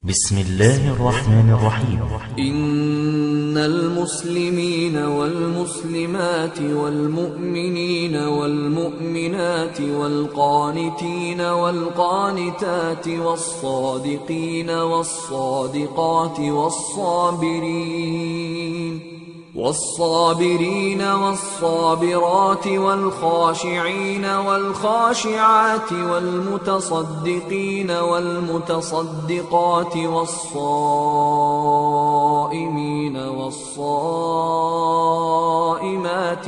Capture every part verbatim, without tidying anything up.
بسم الله الرحمن الرحيم. إن المسلمين والمسلمات والمؤمنين والمؤمنات والقانتين والقانتات والصادقين والصادقات والصابرين والصابرين والصابرات والخاشعين والخاشعات والمتصدقين والمتصدقات والصائمين والصائمات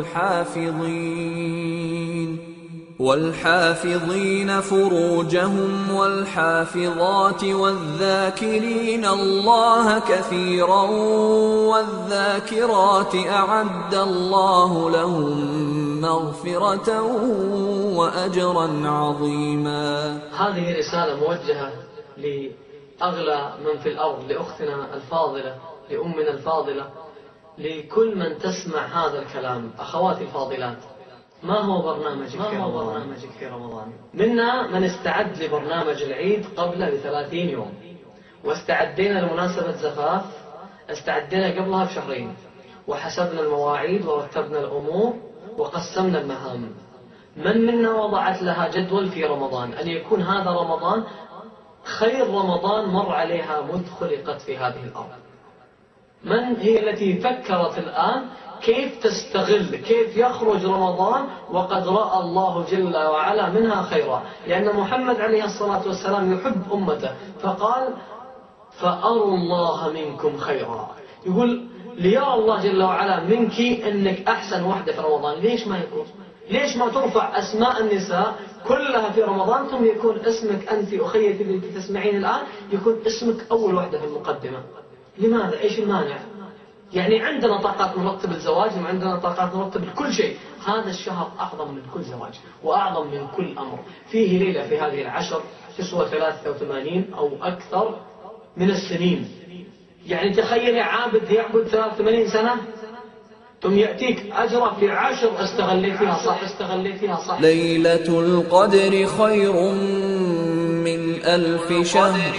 والحافظين والحافظين فروجهم والحافظات والذاكرين الله كثيرا والذاكرات أعد الله لهم مغفرة وأجرا عظيما. هذه رسالة موجهة لأغلى من في الأرض، لأختنا الفاضلة، لأمنا الفاضلة، لكل من تسمع هذا الكلام. أخواتي الفاضلات، ما هو برنامجك في رمضان؟ برنامجك في رمضان؟ منا من استعد لبرنامج العيد قبل بثلاثين يوم، واستعدينا لمناسبة زفاف استعدينا قبلها بشهرين، وحسبنا المواعيد ورتبنا الأمور وقسمنا المهام. من منا وضعت لها جدول في رمضان أن يكون هذا رمضان خير رمضان مر عليها مذ خلقت في هذه الأرض؟ من هي التي فكرت الآن كيف تستغل، كيف يخرج رمضان وقد رأى الله جل وعلا منها خيرا؟ لأن محمد عليه الصلاة والسلام يحب أمته، فقال فأروا الله منكم خيرا. يقول ليرى الله جل وعلا منك أنك أحسن وحدة في رمضان. ليش ما يكون؟ ليش ما ترفع أسماء النساء كلها في رمضان ثم يكون اسمك أنت أخيتي اللي تسمعين الآن يكون اسمك أول وحدة في المقدمة؟ لماذا؟ إيش المانع؟ يعني عندنا طاقات نرتب الزواج وعندنا طاقات نرتب كل شيء. هذا الشهر أعظم من كل زواج وأعظم من كل أمر. فيه ليلة في هذه العشر تسوى ثلاثة وثمانين أو أكثر من السنين. يعني تخيل عابد يعبد ثلاثة وثمانين سنة ثم يأتيك أجره في عشر استغلي فيها صح استغلي فيها صح. ليلة القدر خير من ألف شهر.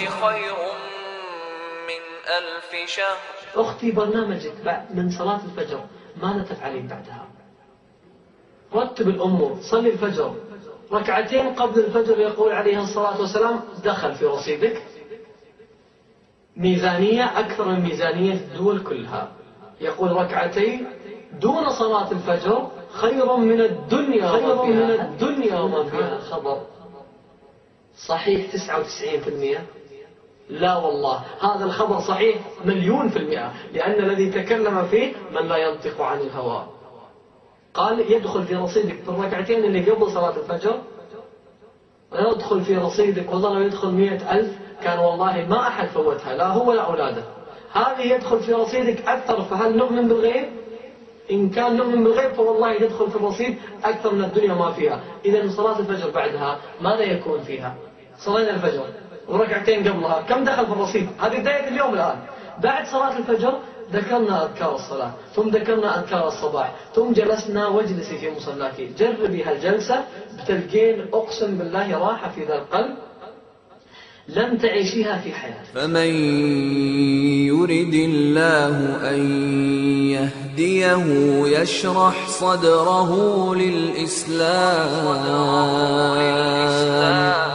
ألف شهر. أختي برنامجك بعد من صلاة الفجر ماذا تفعلين بعدها؟ رتب الأمور. صلي الفجر ركعتين قبل الفجر، يقول عليه الصلاة والسلام دخل في رصيدك ميزانية أكثر من ميزانية الدول كلها. يقول ركعتين دون صلاة الفجر خير من الدنيا خير من الدنيا وما فيها. خبر صحيح تسعة وتسعين بالمئة؟ لا والله، هذا الخبر صحيح مليون في المئة، لأن الذي تكلم فيه من لا ينطق عن الهوى. قال يدخل في رصيدك في الركعتين اللي قبل صلاة الفجر ويدخل في رصيدك، والله لو يدخل مئة ألف كان والله ما أحد فوتها، لا هو لا أولاده. هذه يدخل في رصيدك أكثر. فهل نؤمن بالغيب؟ إن كان نؤمن بالغيب فوالله يدخل في الرصيد أكثر من الدنيا ما فيها. إذا صلاة الفجر بعدها ماذا يكون فيها؟ صلينا الفجر وركعتين قبلها كم دخل في الرصيد؟ هذه بداية اليوم الآن. بعد صلاة الفجر ذكرنا أذكار الصلاة، ثم ذكرنا أذكار الصباح، ثم جلسنا واجلسي في مصلاك. جربي هالجلسة بتلقين أقسم بالله راحة في ذا القلب لم تعيشيها في حياتك. فمن يرد الله أن يهديه يشرح صدره للإسلام.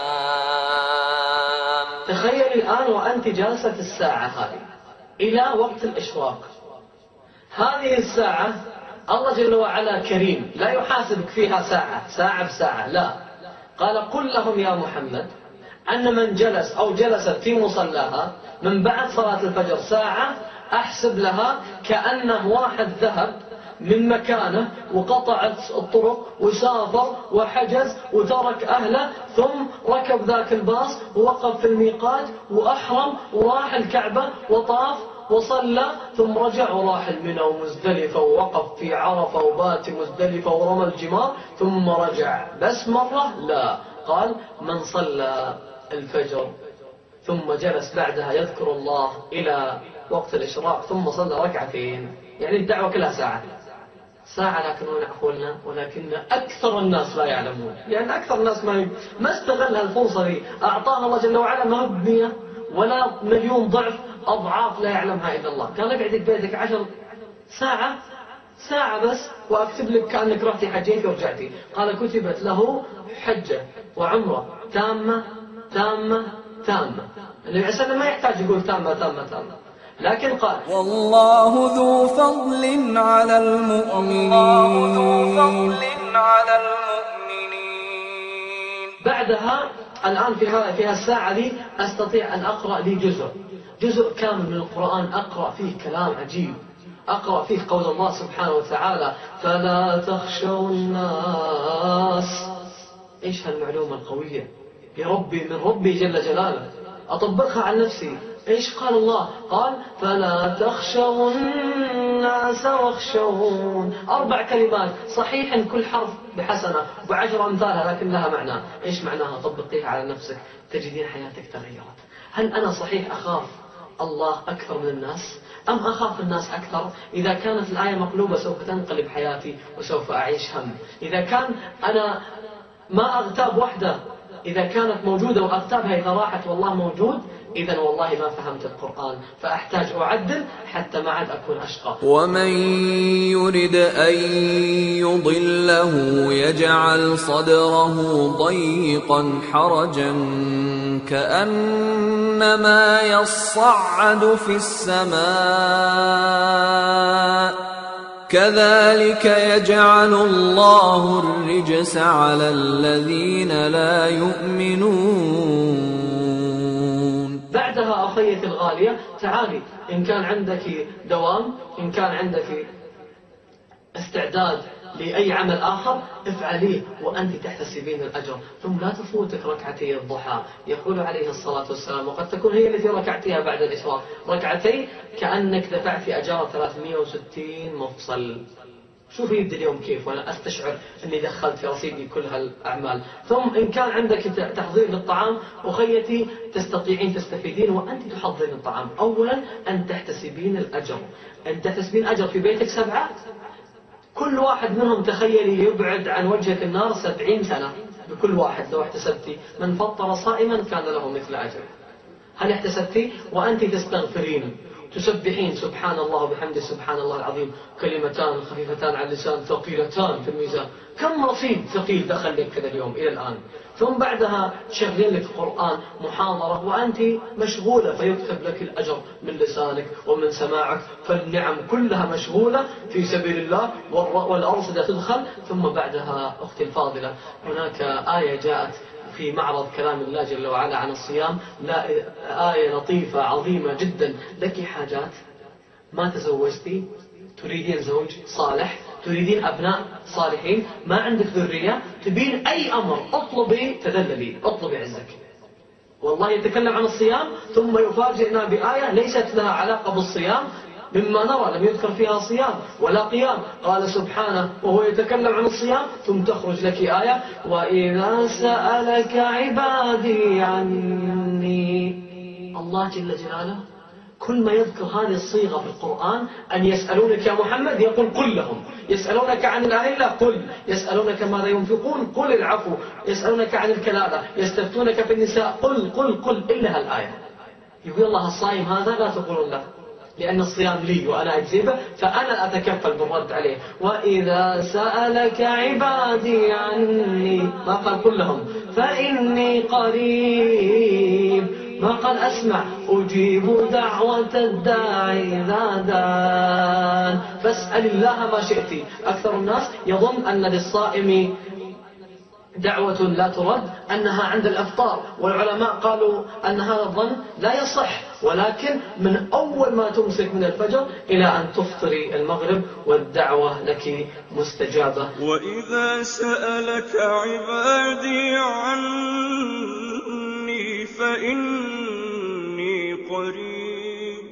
تخيل الآن وأنت جالسة في الساعة هذه إلى وقت الإشراق. هذه الساعة الله جل وعلا كريم لا يحاسبك فيها ساعة ساعة بساعة، لا. قال قل لهم يا محمد أن من جلس أو جلست في مصلاها من بعد صلاة الفجر ساعة أحسب لها كأنه واحد ذهب من مكانه وقطع الطرق وسافر وحجز وترك أهله ثم ركب ذاك الباص ووقف في الميقات وأحرم وراح الكعبة وطاف وصلى ثم رجع وراح المنى ومزدلفة ووقف في عرفة وبات مزدلفة ورمى الجمار ثم رجع. بس مرة لا، قال من صلى الفجر ثم جلس بعدها يذكر الله إلى وقت الإشراق ثم صلى ركعتين. يعني الدعوة كلها ساعة ساعة، لكن ونعفولنا ولكن أكثر الناس لا يعلمون، لأن أكثر الناس ما ما استغل هالفرصة دي. أعطاها الله جل وعلا ما بمية ولا مليون ضعف أضعاف لا يعلمها إلا الله. قال اقعد ببيتك عشر ساعة ساعة بس وأكتب لك كأنك رحتي حجيتي ورجعتي. قال كتبت له حجة وعمرة تامة تامة تامة. النبي عليه الصلاة والسلام ما يحتاج يقول تامة تامة تامة، لكن قال والله ذو فضل على المؤمنين. بعدها الآن في في هالساعة دي أستطيع أن أقرأ لي جزء جزء كامل من القرآن، أقرأ فيه كلام عجيب، أقرأ فيه قول الله سبحانه وتعالى فلا تخشوا الناس. إيش هالمعلومة القوية يا ربي من ربي جل جلاله، أطبقها على نفسي. إيش قال الله؟ قال فلا تخشوا الناس واخشون. أربع كلمات صحيح كل حرف بحسنة بعشر أمثالها لكن لها معنى. إيش معناها؟ طبقيها على نفسك تجدين حياتك تغيرت. هل أنا صحيح أخاف الله أكثر من الناس أم أخاف الناس أكثر؟ إذا كانت الآية مقلوبة سوف تنقلب حياتي وسوف أعيش هم. إذا كان أنا ما أغتاب وحده، إذا كانت موجودة وأغتابها إذا راحت والله موجود، إذن والله ما فهمت القرآن، فأحتاج أعدل حتى ما عاد أكون أشقى. ومن يرد أن يضله يجعل صدره ضيقا حرجا كأنما يصعد في السماء كذلك يجعل الله الرجس على الذين لا يؤمنون. بعدها أخيتي الغالية تعالي، إن كان عندك دوام، إن كان عندك استعداد لأي عمل آخر افعليه وأنت تحتسبين الأجر. ثم لا تفوتك ركعتي الضحى. يقول عليه الصلاة والسلام وقد تكون هي التي ركعتها بعد الإسراء، ركعتي كأنك دفعت أجار ثلاثمئة وستين مفصل. شوف يبدأ اليوم كيف وأنا أستشعر أني دخلت في رصيدي كل هالأعمال. ثم إن كان عندك تحضير للطعام أخيتي تستطيعين تستفيدين وأنت تحضرين الطعام. أولا أن تحتسبين الأجر، أن تحتسبين أجر في بيتك سبعة، كل واحد منهم تخيلي يبعد عن وجهك النار سبعين سنة بكل واحد. لو احتسبتي من فطر صائما كان له مثل أجر. هل احتسبتي وأنت تستغفرين تسبحين سبحان الله وبحمده سبحان الله العظيم، كلمتان خفيفتان على اللسان ثقيلتان في الميزان. كم رصيد ثقيل دخل لك كذا اليوم إلى الآن. ثم بعدها تشغلين لك القرآن محاضرة وأنت مشغولة فيكتب لك الأجر من لسانك ومن سماعك، فالنعم كلها مشغولة في سبيل الله والأرصدة تدخل. ثم بعدها أختي الفاضلة هناك آية جاءت في معرض كلام الله جل وعلا عن الصيام، لا آية لطيفة عظيمة جدا. لك حاجات ما تزوجتي، تريدين زوج صالح، تريدين أبناء صالحين، ما عندك ذرية، تبين أي أمر اطلبي تذللي، اطلبي عزك. والله يتكلم عن الصيام ثم يفاجئنا بآية ليست لها علاقة بالصيام مما نرى، لم يذكر فيها صيام ولا قيام. قال سبحانه وهو يتكلم عن الصيام ثم تخرج لك آية وإذا سألك عبادي عني. الله جل جلاله كل ما يذكر هذه الصيغة في القرآن أن يسألونك يا محمد يقول قل لهم، يسألونك عن الأهلة قل، يسألونك ماذا ينفقون قل العفو، يسألونك عن الكلالة، يستفتونك في النساء قل قل قل إلا هالآية. يقول الله الصائم هذا لا تقولون له لأن الصيام لي وأنا أجزبه فأنا أتكفل بالرد عليه. وإذا سألك عبادي عني ما قال كلهم فإني قريب، ما قال أسمع، أجيب دعوة الداعي إذا دان. فاسأل الله ما شئت. أكثر الناس يظن أن للصائم دعوة لا ترد أنها عند الإفطار، والعلماء قالوا أن هذا الظن لا يصح، ولكن من أول ما تمسك من الفجر إلى أن تفطري المغرب والدعوة لك مستجابة. وإذا سألك عبادي عني فإني قريب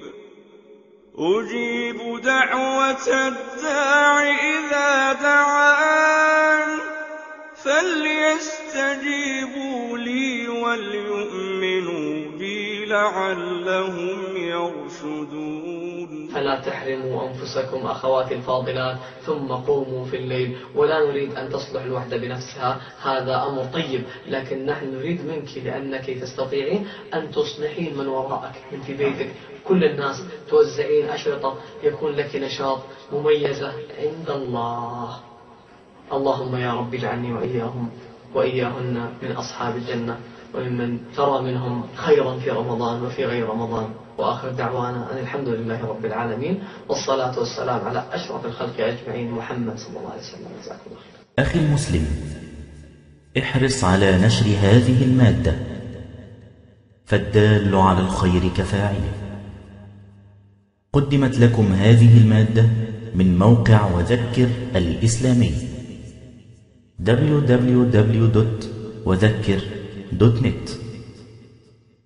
أجيب دعوة الداع إذا دعان فليستجيبوا لي وليؤمنوا بي لعلهم يرشدون. فلا تحرموا أنفسكم أخواتي الفاضلات، ثم قوموا في الليل. ولا نريد أن تصلح الوحدة بنفسها، هذا أمر طيب، لكن نحن نريد منك لأنك تستطيعين أن تصلحين من وراءك، من في بيتك كل الناس، توزعين أشرطة، يكون لك نشاط مميزة عند الله. اللهم يا رب اجعلني وإياهم وإياهن من أصحاب الجنة، وممن ترى منهم خيرا في رمضان وفي غير رمضان. وآخر دعوانا أن الحمد لله رب العالمين، والصلاة والسلام على أشرف الخلق أجمعين، محمد صلى الله عليه وسلم. جزاكم الله خير. أخي المسلم، احرص على نشر هذه المادة، فالدال على الخير كفاعله. قدمت لكم هذه المادة من موقع وذكر الإسلامي دبليو دبليو دبليو دوت وذكر دوت نت.